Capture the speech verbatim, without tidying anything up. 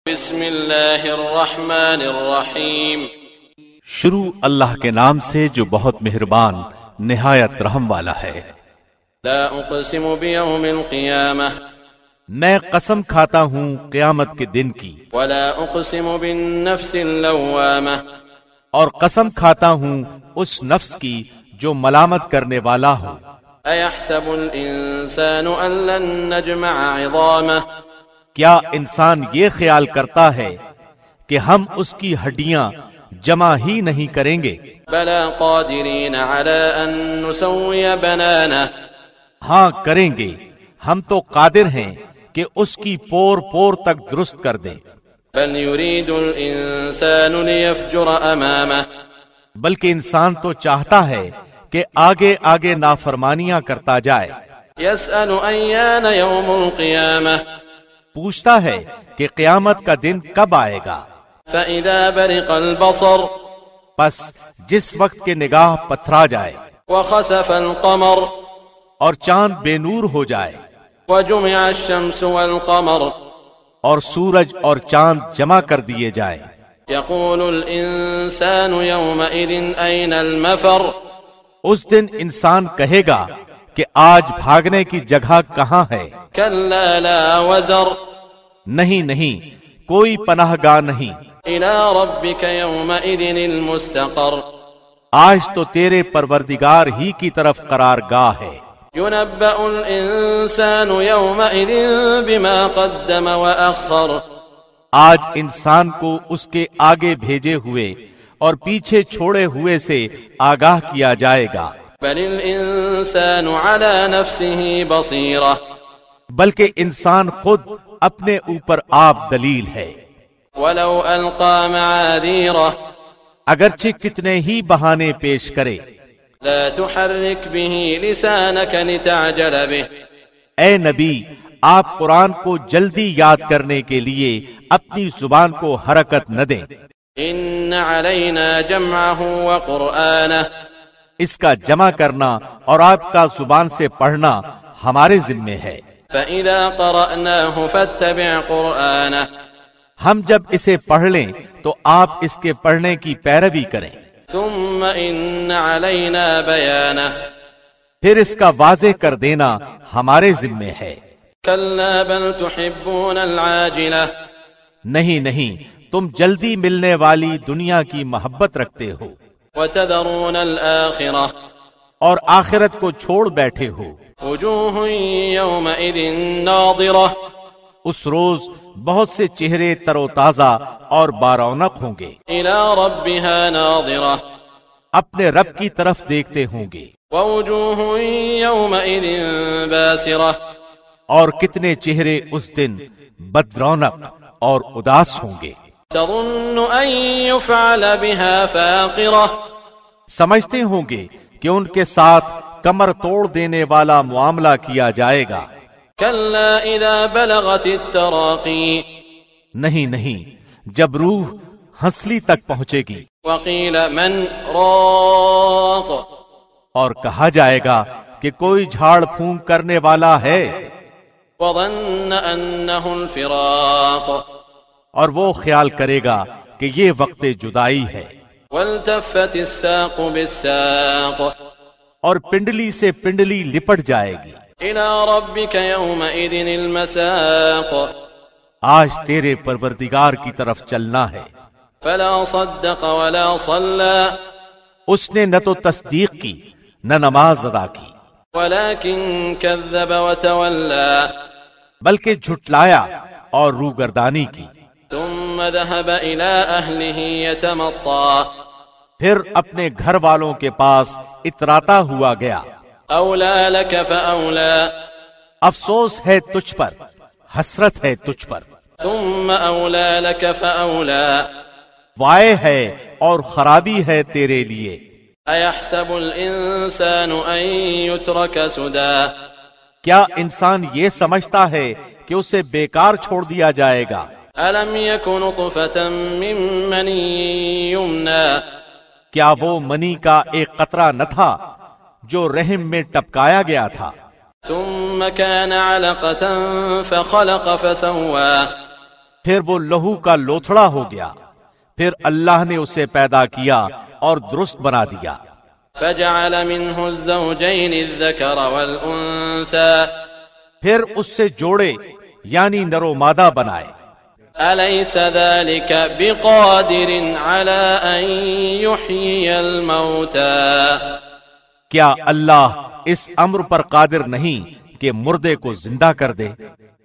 بسم اللہ الرحمن الرحیم، شروع اللہ کے نام سے جو بہت مہربان نہایت رحم والا ہے۔ لا اقسم بیوم القیامہ، میں قسم کھاتا ہوں قیامت کے دن کی، ولا اقسم بالنفس اللوامہ، اور قسم کھاتا ہوں اس نفس کی جو ملامت کرنے والا ہو۔ ایحسب الانسان ان لن نجمع عظامہ، کیا انسان یہ خیال کرتا ہے کہ ہم اس کی ہڈیاں جمع ہی نہیں کریں گے؟ بلا قادرین علی ان نسوی بنانہ، ہاں کریں گے، ہم تو قادر ہیں کہ اس کی پور پور تک درست کر دیں۔ بل یرید الانسان لیفجر امامہ، بلکہ انسان تو چاہتا ہے کہ آگے آگے نافرمانیاں کرتا جائے۔ یسأل ایان یوم القیامہ، پوچھتا ہے کہ قیامت کا دن کب آئے گا۔ فَإِذَا بَرِقَ الْبَصَرُ، پس جس وقت کے نگاہ پتھرا جائے، وَخَسَفَ الْقَمَرُ، اور چاند بے نور ہو جائے، وَجُمِعَ الشَّمْسُ وَالْقَمَرُ، اور سورج اور چاند جمع کر دیے جائیں۔ يَقُولُ الْإِنسَانُ يَوْمَئِذٍ أَيْنَ الْمَفَرُ، اس دن انسان کہے گا کہ آج بھاگنے کی جگہ کہاں ہے؟ كَلَّا لَا وَزَرُ، نہیں نہیں، کوئی پناہ گاہ نہیں۔ إِلَى رَبِّكَ يَوْمَئِذٍ الْمُسْتَقَرُ، آج تو تیرے پروردگار ہی کی طرف قرار گاہ ہے۔ يُنَبَّأُ الْإِنسَانُ يَوْمَئِذٍ بِمَا قَدَّمَ وَأَخَّرَ، آج انسان کو اس کے آگے بھیجے ہوئے اور پیچھے چھوڑے ہوئے سے آگاہ کیا جائے گا۔ بل الانسان على نفسه بصیرہ، بلکہ انسان خود اپنے اوپر آپ دلیل ہے۔ ولو القى معاذیرہ، اگرچہ کتنے ہی بہانے پیش کرے۔ لا تحرک به لسانک لتعجل به، اے نبی، آپ قرآن کو جلدی یاد کرنے کے لیے اپنی زبان کو حرکت نہ دیں۔ ان علینا جمعه وقرآنہ، اس کا جمع کرنا اور آپ کا زبان سے پڑھنا ہمارے ذمے ہے۔ فَإِذَا قَرَأْنَاهُ فَاتَّبِعْ قُرْآنَهُ، ہم جب اسے پڑھ لیں تو آپ اس کے پڑھنے کی پیروی کریں۔ ثُمَّ إِنَّ عَلَيْنَا بَيَانَهُ، پھر اس کا واضح کر دینا ہمارے ذمے ہے۔ كَلَّا بَلْ تُحِبُّونَ الْعَاجِلَةَ، نہیں نہیں، تم جلدی ملنے والی دنیا کی محبت رکھتے ہو، وَتَذَرُونَ الْآخِرَةَ، اور آخرت کو چھوڑ بیٹھے ہو۔ وجوہ یومئذ ناظرہ، اس روز بہت سے چہرے تر و تازہ اور بارونق ہوں گے، الی ربها ناظرہ، اپنے رب کی طرف دیکھتے ہوں گے۔ ووجوہ یومئذ باسرہ، اور کتنے چہرے اس دن بدرونق اور اداس ہوں گے۔ تظن ان یفعل بها فاقرہ، سمجھتے ہوں گے کہ ان کے ساتھ کمر توڑ دینے والا معاملہ کیا جائے گا۔ کلا اذا بلغت التراقی، نہیں نہیں، جب روح ہنسلی تک پہنچے گی۔ وقیل من راق، اور کہا جائے گا کہ کوئی جھاڑ پھونک کرنے والا ہے۔ وظن انه الفراق، اور وہ خیال کرے گا کہ یہ وقت جدائی ہے۔ والتفت الساق بالساق، اور پنڈلی سے پنڈلی لپٹ جائے گی۔ الى ربك يومئذ المساق، آج تیرے پروردگار کی طرف چلنا ہے۔ فلا صدق ولا صلى، اس نے نہ تو تصدیق کی نہ نماز ادا کی، ولكن كذب وتولى، بلکہ جھٹلایا اور روگردانی کی۔ ثم ذهب الى اهله يتمطى، پھر اپنے گھر والوں کے پاس اتراتا ہوا گیا۔ اولى لك فاولى، افسوس ہے تجھ پر، حسرت ہے تجھ پر۔ ثم اولى لك فاولى، وائے ہے اور خرابی ہے تیرے لیے۔ ایحسب الانسان ان يترك سدى، کیا انسان یہ سمجھتا ہے کہ اسے بیکار چھوڑ دیا جائے گا؟ الم يكن نطفة من مني يمنى، کیا وہ منی کا ایک قطرہ نہ تھا جو رحم میں ٹپکایا گیا تھا؟ ثم كان علقة فخلق فسوى، پھر وہ لہو کا لوتھڑا ہو گیا، پھر اللہ نے اسے پیدا کیا اور درست بنا دیا۔ فجعل منه الزوجين الذكر والأنثى پھر اس سے جوڑے یعنی نر و مادہ بنائے۔ أليس ذلك بقادر على أن يحيي الموتى کیا اللہ اس امر پر قادر نہیں کہ مردے کو زندہ کر دے؟